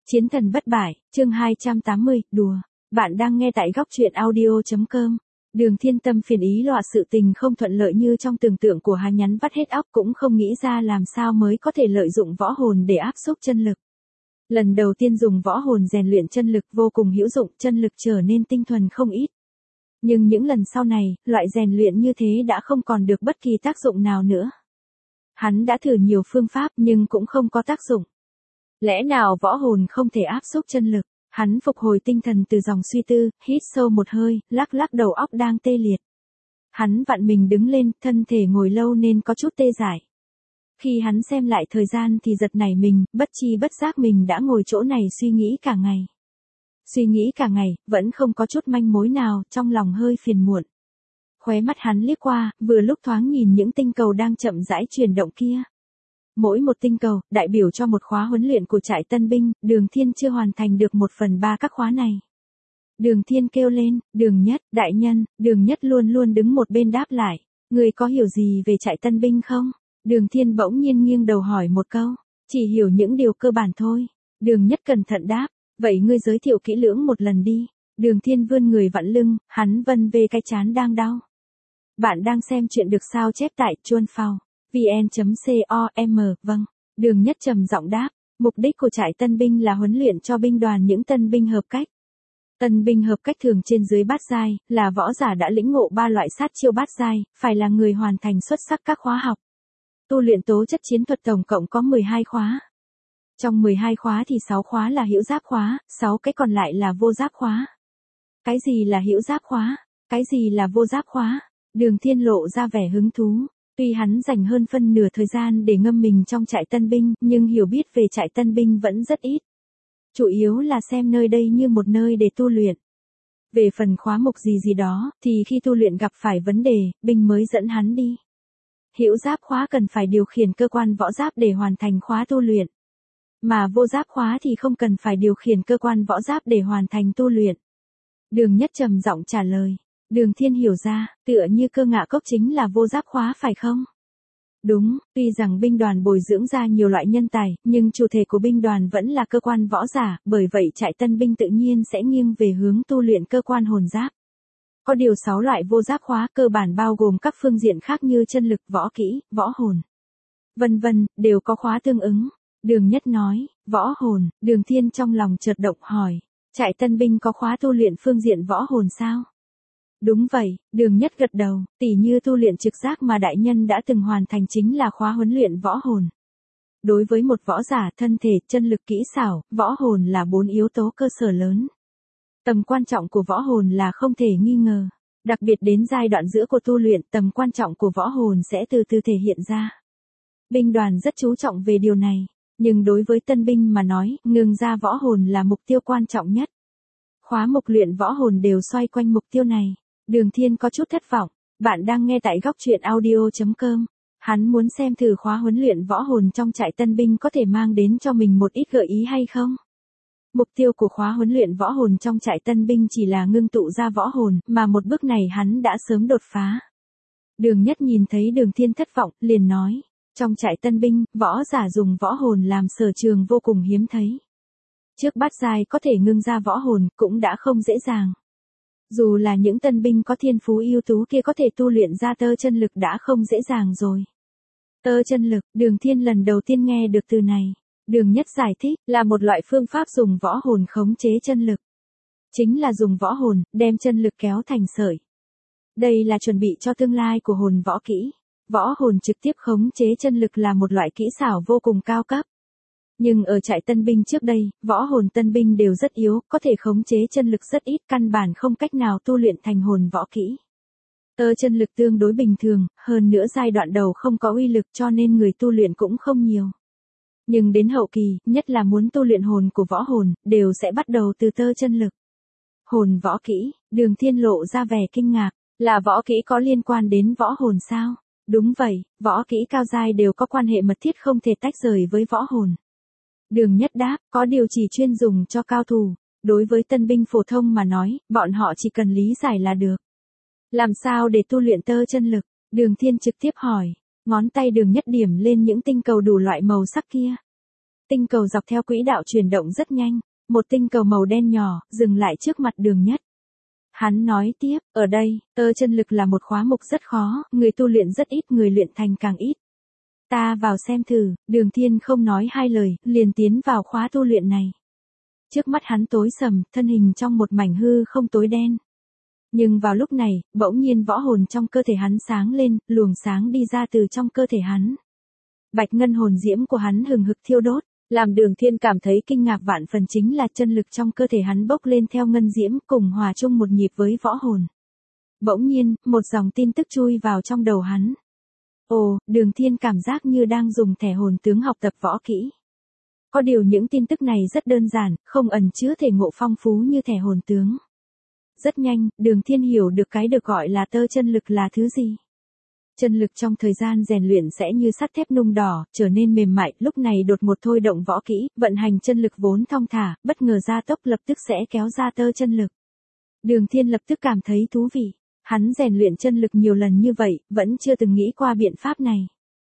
Chiến thần bất bại, chương 280, đùa. Bạn đang nghe tại góc truyện audio.com. Đường Thiên Tâm phiền ý loạn sự tình không thuận lợi như trong tưởng tượng của hắn, nhắn vắt hết óc cũng không nghĩ ra làm sao mới có thể lợi dụng võ hồn để áp xúc chân lực. Lần đầu tiên dùng võ hồn rèn luyện chân lực vô cùng hữu dụng, chân lực trở nên tinh thuần không ít. Nhưng những lần sau này, loại rèn luyện như thế đã không còn được bất kỳ tác dụng nào nữa. Hắn đã thử nhiều phương pháp nhưng cũng không có tác dụng. Lẽ nào võ hồn không thể áp xúc chân lực? Hắn phục hồi tinh thần từ dòng suy tư, hít sâu một hơi, lắc lắc đầu óc đang tê liệt. Hắn vặn mình đứng lên, thân thể ngồi lâu nên có chút tê dại. Khi hắn xem lại thời gian thì giật nảy mình, bất chi bất giác mình đã ngồi chỗ này suy nghĩ cả ngày. Suy nghĩ cả ngày, vẫn không có chút manh mối nào, trong lòng hơi phiền muộn. Khóe mắt hắn liếc qua, vừa lúc thoáng nhìn những tinh cầu đang chậm rãi chuyển động kia. Mỗi một tinh cầu, đại biểu cho một khóa huấn luyện của trại tân binh, Đường Thiên chưa hoàn thành được 1/3 các khóa này. Đường Thiên kêu lên, Đường Nhất, đại nhân, Đường Nhất luôn luôn đứng một bên đáp lại. Người có hiểu gì về trại tân binh không? Đường Thiên bỗng nhiên nghiêng đầu hỏi một câu. Chỉ hiểu những điều cơ bản thôi. Đường Nhất cẩn thận đáp. Vậy ngươi giới thiệu kỹ lưỡng một lần đi. Đường Thiên vươn người vặn lưng, hắn vân về cái trán đang đau. Bạn đang xem chuyện được sao chép tại Chuan Phao. vn.com, vâng. Đường Nhất trầm giọng đáp, mục đích của trại tân binh là huấn luyện cho binh đoàn những tân binh hợp cách. Tân binh hợp cách thường trên dưới bát giai, là võ giả đã lĩnh ngộ 3 loại sát chiêu bát giai, phải là người hoàn thành xuất sắc các khóa học. Tu luyện tố chất chiến thuật tổng cộng có 12 khóa. Trong 12 khóa thì 6 khóa là hữu giáp khóa, 6 cái còn lại là vô giáp khóa. Cái gì là hữu giáp khóa? Cái gì là vô giáp khóa? Đường Thiên lộ ra vẻ hứng thú. Tuy hắn dành hơn phân nửa thời gian để ngâm mình trong trại tân binh, nhưng hiểu biết về trại tân binh vẫn rất ít. Chủ yếu là xem nơi đây như một nơi để tu luyện. Về phần khóa mục gì đó, thì khi tu luyện gặp phải vấn đề, binh mới dẫn hắn đi. Hữu giáp khóa cần phải điều khiển cơ quan võ giáp để hoàn thành khóa tu luyện. Mà vô giáp khóa thì không cần phải điều khiển cơ quan võ giáp để hoàn thành tu luyện. Đường Nhất trầm giọng trả lời. Đường Thiên hiểu ra, tựa như Cơ Ngạ Cốc chính là vô giáp khóa phải không? Đúng, tuy rằng binh đoàn bồi dưỡng ra nhiều loại nhân tài, nhưng chủ thể của binh đoàn vẫn là cơ quan võ giả, bởi vậy trại tân binh tự nhiên sẽ nghiêng về hướng tu luyện cơ quan hồn giáp. Có điều 6 loại vô giáp khóa cơ bản bao gồm các phương diện khác như chân lực, võ kỹ, võ hồn, vân vân, đều có khóa tương ứng. Đường Nhất nói, võ hồn, Đường Thiên trong lòng chợt động hỏi, trại tân binh có khóa tu luyện phương diện võ hồn sao? Đúng vậy, Đường Nhất gật đầu, tỉ như tu luyện trực giác mà đại nhân đã từng hoàn thành chính là khóa huấn luyện võ hồn. Đối với một võ giả, thân thể, chân lực, kỹ xảo, võ hồn là 4 yếu tố cơ sở lớn. Tầm quan trọng của võ hồn là không thể nghi ngờ. Đặc biệt đến giai đoạn giữa của tu luyện, tầm quan trọng của võ hồn sẽ từ từ thể hiện ra. Binh đoàn rất chú trọng về điều này, nhưng đối với tân binh mà nói, ngưng ra võ hồn là mục tiêu quan trọng nhất. Khóa mục luyện võ hồn đều xoay quanh mục tiêu này. Đường Thiên có chút thất vọng. Bạn đang nghe tại góc truyện audio.com. Hắn muốn xem thử khóa huấn luyện võ hồn trong trại tân binh có thể mang đến cho mình một ít gợi ý hay không. Mục tiêu của khóa huấn luyện võ hồn trong trại tân binh chỉ là ngưng tụ ra võ hồn, mà một bước này hắn đã sớm đột phá. Đường Nhất nhìn thấy Đường Thiên thất vọng, liền nói, trong trại tân binh, võ giả dùng võ hồn làm sở trường vô cùng hiếm thấy. Trước bát giai có thể ngưng ra võ hồn cũng đã không dễ dàng. Dù là những tân binh có thiên phú ưu tú kia có thể tu luyện ra tơ chân lực đã không dễ dàng rồi. Tơ chân lực, Đường Thiên lần đầu tiên nghe được từ này. Đường Nhất giải thích, là một loại phương pháp dùng võ hồn khống chế chân lực. Chính là dùng võ hồn, đem chân lực kéo thành sợi. Đây là chuẩn bị cho tương lai của hồn võ kỹ. Võ hồn trực tiếp khống chế chân lực là một loại kỹ xảo vô cùng cao cấp. Nhưng ở trại tân binh trước đây, võ hồn tân binh đều rất yếu, có thể khống chế chân lực rất ít, căn bản không cách nào tu luyện thành hồn võ kỹ. Tơ chân lực tương đối bình thường, hơn nữa giai đoạn đầu không có uy lực cho nên người tu luyện cũng không nhiều. Nhưng đến hậu kỳ, nhất là muốn tu luyện hồn của võ hồn, đều sẽ bắt đầu từ tơ chân lực. Hồn võ kỹ, Đường Thiên lộ ra vẻ kinh ngạc, là võ kỹ có liên quan đến võ hồn sao? Đúng vậy, võ kỹ cao giai đều có quan hệ mật thiết không thể tách rời với võ hồn. Đường Nhất đáp, có điều chỉ chuyên dùng cho cao thủ, đối với tân binh phổ thông mà nói, bọn họ chỉ cần lý giải là được. Làm sao để tu luyện tơ chân lực? Đường Thiên trực tiếp hỏi, ngón tay Đường Nhất điểm lên những tinh cầu đủ loại màu sắc kia. Tinh cầu dọc theo quỹ đạo chuyển động rất nhanh, một tinh cầu màu đen nhỏ, dừng lại trước mặt Đường Nhất. Hắn nói tiếp, ở đây, tơ chân lực là một khóa mục rất khó, người tu luyện rất ít, người luyện thành càng ít. Ta vào xem thử, Đường Thiên không nói hai lời, liền tiến vào khóa tu luyện này. Trước mắt hắn tối sầm, thân hình trong một mảnh hư không tối đen. Nhưng vào lúc này, bỗng nhiên võ hồn trong cơ thể hắn sáng lên, luồng sáng đi ra từ trong cơ thể hắn. Bạch ngân hồn diễm của hắn hừng hực thiêu đốt, làm Đường Thiên cảm thấy kinh ngạc vạn phần chính là chân lực trong cơ thể hắn bốc lên theo ngân diễm cùng hòa chung một nhịp với võ hồn. Bỗng nhiên, một dòng tin tức chui vào trong đầu hắn. Ồ, Đường Thiên cảm giác như đang dùng thẻ hồn tướng học tập võ kỹ. Có điều những tin tức này rất đơn giản, không ẩn chứa thể ngộ phong phú như thẻ hồn tướng. Rất nhanh, Đường Thiên hiểu được cái được gọi là tơ chân lực là thứ gì. Chân lực trong thời gian rèn luyện sẽ như sắt thép nung đỏ, trở nên mềm mại, lúc này đột một thôi động võ kỹ, vận hành chân lực vốn thong thả, bất ngờ gia tốc lập tức sẽ kéo ra tơ chân lực. Đường Thiên lập tức cảm thấy thú vị. Hắn rèn luyện chân lực nhiều lần như vậy, vẫn chưa từng nghĩ qua biện pháp này.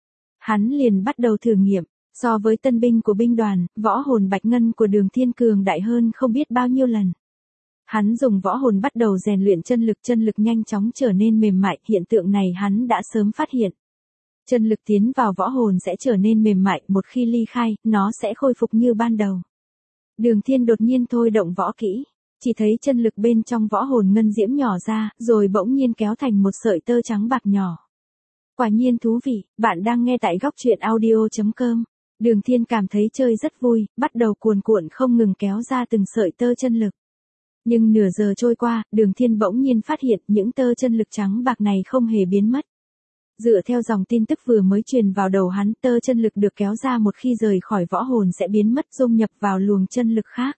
Hắn liền bắt đầu thử nghiệm, so với tân binh của binh đoàn, võ hồn bạch ngân của Đường Thiên cường đại hơn không biết bao nhiêu lần. Hắn dùng võ hồn bắt đầu rèn luyện chân lực nhanh chóng trở nên mềm mại, hiện tượng này hắn đã sớm phát hiện. Chân lực tiến vào võ hồn sẽ trở nên mềm mại, một khi ly khai, nó sẽ khôi phục như ban đầu. Đường Thiên đột nhiên thôi động võ kỹ, chỉ thấy chân lực bên trong võ hồn ngân diễm nhỏ ra, rồi bỗng nhiên kéo thành một sợi tơ trắng bạc nhỏ. Quả nhiên thú vị, bạn đang nghe tại góc truyện audio.com. Đường Thiên cảm thấy chơi rất vui, bắt đầu cuồn cuộn không ngừng kéo ra từng sợi tơ chân lực. Nhưng nửa giờ trôi qua, Đường Thiên bỗng nhiên phát hiện những tơ chân lực trắng bạc này không hề biến mất. Dựa theo dòng tin tức vừa mới truyền vào đầu hắn, tơ chân lực được kéo ra một khi rời khỏi võ hồn sẽ biến mất dung nhập vào luồng chân lực khác.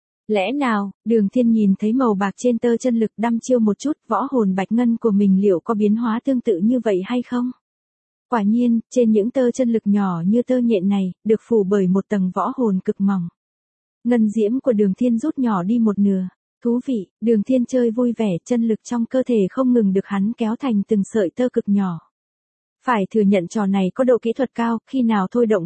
Lẽ nào, Đường Thiên nhìn thấy màu bạc trên tơ chân lực đăm chiêu một chút, võ hồn bạch ngân của mình liệu có biến hóa tương tự như vậy hay không? Quả nhiên, trên những tơ chân lực nhỏ như tơ nhện này, được phủ bởi một tầng võ hồn cực mỏng. Ngân diễm của Đường Thiên rút nhỏ đi một nửa. Thú vị, Đường Thiên chơi vui vẻ, chân lực trong cơ thể không ngừng được hắn kéo thành từng sợi tơ cực nhỏ. Phải thừa nhận trò này có độ kỹ thuật cao, khi nào thôi động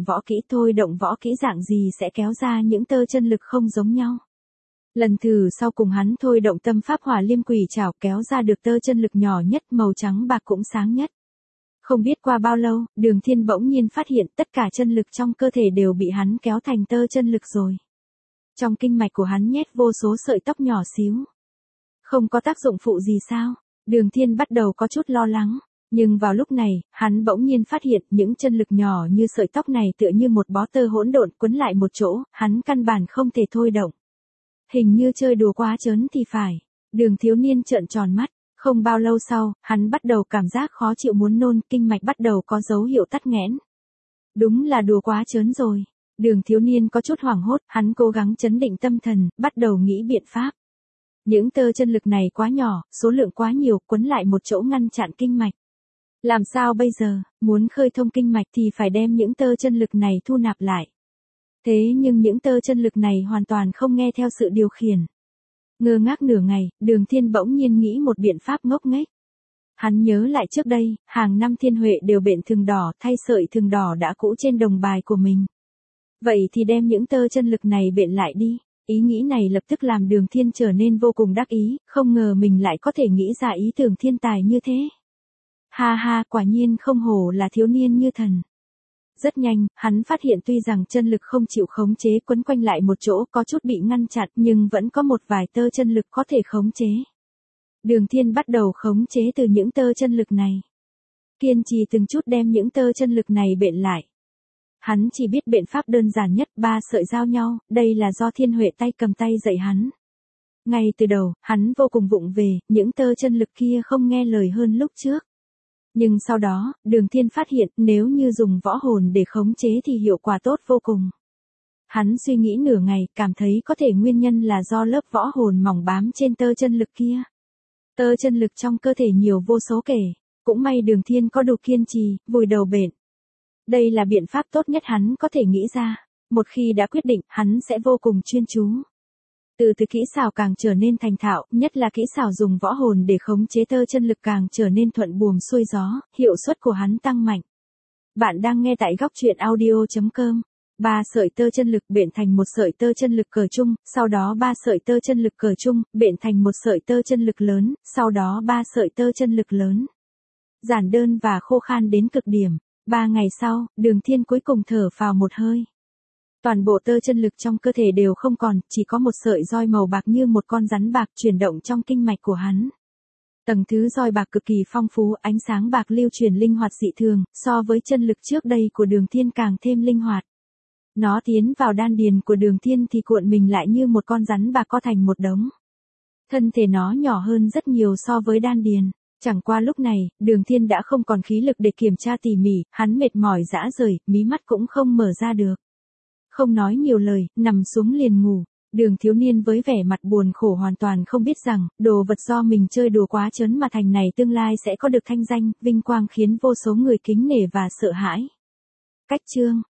võ kỹ dạng gì sẽ kéo ra những tơ chân lực không giống nhau. Lần thử sau cùng hắn thôi động tâm pháp hỏa liêm quỷ trảo kéo ra được tơ chân lực nhỏ nhất, màu trắng bạc cũng sáng nhất. Không biết qua bao lâu, Đường Thiên bỗng nhiên phát hiện tất cả chân lực trong cơ thể đều bị hắn kéo thành tơ chân lực rồi. Trong kinh mạch của hắn nhét vô số sợi tóc nhỏ xíu. Không có tác dụng phụ gì sao? Đường Thiên bắt đầu có chút lo lắng. Nhưng vào lúc này, hắn bỗng nhiên phát hiện những chân lực nhỏ như sợi tóc này tựa như một bó tơ hỗn độn quấn lại một chỗ, hắn căn bản không thể thôi động. Hình như chơi đùa quá trớn thì phải. Đường thiếu niên trợn tròn mắt. Không bao lâu sau, hắn bắt đầu cảm giác khó chịu muốn nôn, kinh mạch bắt đầu có dấu hiệu tắc nghẽn. Đúng là đùa quá trớn rồi. Đường thiếu niên có chút hoảng hốt, hắn cố gắng trấn định tâm thần, bắt đầu nghĩ biện pháp. Những tơ chân lực này quá nhỏ, số lượng quá nhiều, quấn lại một chỗ ngăn chặn kinh mạch. Làm sao bây giờ, muốn khơi thông kinh mạch thì phải đem những tơ chân lực này thu nạp lại. Thế nhưng những tơ chân lực này hoàn toàn không nghe theo sự điều khiển. Ngơ ngác nửa ngày, Đường Thiên bỗng nhiên nghĩ một biện pháp ngốc nghếch. Hắn nhớ lại trước đây, hàng năm Thiên Huệ đều bện thừng đỏ thay sợi thừng đỏ đã cũ trên đồng bài của mình. Vậy thì đem những tơ chân lực này bện lại đi. Ý nghĩ này lập tức làm Đường Thiên trở nên vô cùng đắc ý, không ngờ mình lại có thể nghĩ ra ý tưởng thiên tài như thế. Ha ha, quả nhiên không hổ là thiếu niên như thần. Rất nhanh, hắn phát hiện tuy rằng chân lực không chịu khống chế quấn quanh lại một chỗ có chút bị ngăn chặn nhưng vẫn có một vài tơ chân lực có thể khống chế. Đường Thiên bắt đầu khống chế từ những tơ chân lực này. Kiên trì từng chút đem những tơ chân lực này bện lại. Hắn chỉ biết biện pháp đơn giản nhất, 3 sợi giao nhau, đây là do Thiên Huệ tay cầm tay dạy hắn. Ngay từ đầu, hắn vô cùng vụng về, những tơ chân lực kia không nghe lời hơn lúc trước. Nhưng sau đó, Đường Thiên phát hiện nếu như dùng võ hồn để khống chế thì hiệu quả tốt vô cùng. Hắn suy nghĩ nửa ngày, cảm thấy có thể nguyên nhân là do lớp võ hồn mỏng bám trên tơ chân lực kia. Tơ chân lực trong cơ thể nhiều vô số kể, cũng may Đường Thiên có đủ kiên trì, vùi đầu bện. Đây là biện pháp tốt nhất hắn có thể nghĩ ra, một khi đã quyết định, hắn sẽ vô cùng chuyên chú. Từ kỹ xảo càng trở nên thành thạo, nhất là kỹ xảo dùng võ hồn để khống chế tơ chân lực càng trở nên thuận buồm xuôi gió, hiệu suất của hắn tăng mạnh. Bạn đang nghe tại góc truyện audio.com. 3 sợi tơ chân lực bện thành một sợi tơ chân lực cờ chung, sau đó 3 sợi tơ chân lực cờ chung, bện thành một sợi tơ chân lực lớn, sau đó 3 sợi tơ chân lực lớn. Giản đơn và khô khan đến cực điểm. 3 ngày sau, Đường Thiên cuối cùng thở phào một hơi. Toàn bộ tơ chân lực trong cơ thể đều không còn, chỉ có một sợi roi màu bạc như một con rắn bạc chuyển động trong kinh mạch của hắn. Tầng thứ roi bạc cực kỳ phong phú, ánh sáng bạc lưu chuyển linh hoạt dị thường, so với chân lực trước đây của Đường Thiên càng thêm linh hoạt. Nó tiến vào đan điền của Đường Thiên thì cuộn mình lại như một con rắn bạc co thành một đống. Thân thể nó nhỏ hơn rất nhiều so với đan điền. Chẳng qua lúc này, Đường Thiên đã không còn khí lực để kiểm tra tỉ mỉ, hắn mệt mỏi rã rời, mí mắt cũng không mở ra được. Không nói nhiều lời, nằm xuống liền ngủ. Đường thiếu niên với vẻ mặt buồn khổ hoàn toàn không biết rằng, đồ vật do mình chơi đùa quá trớn mà thành này tương lai sẽ có được thanh danh, vinh quang khiến vô số người kính nể và sợ hãi. Cách chương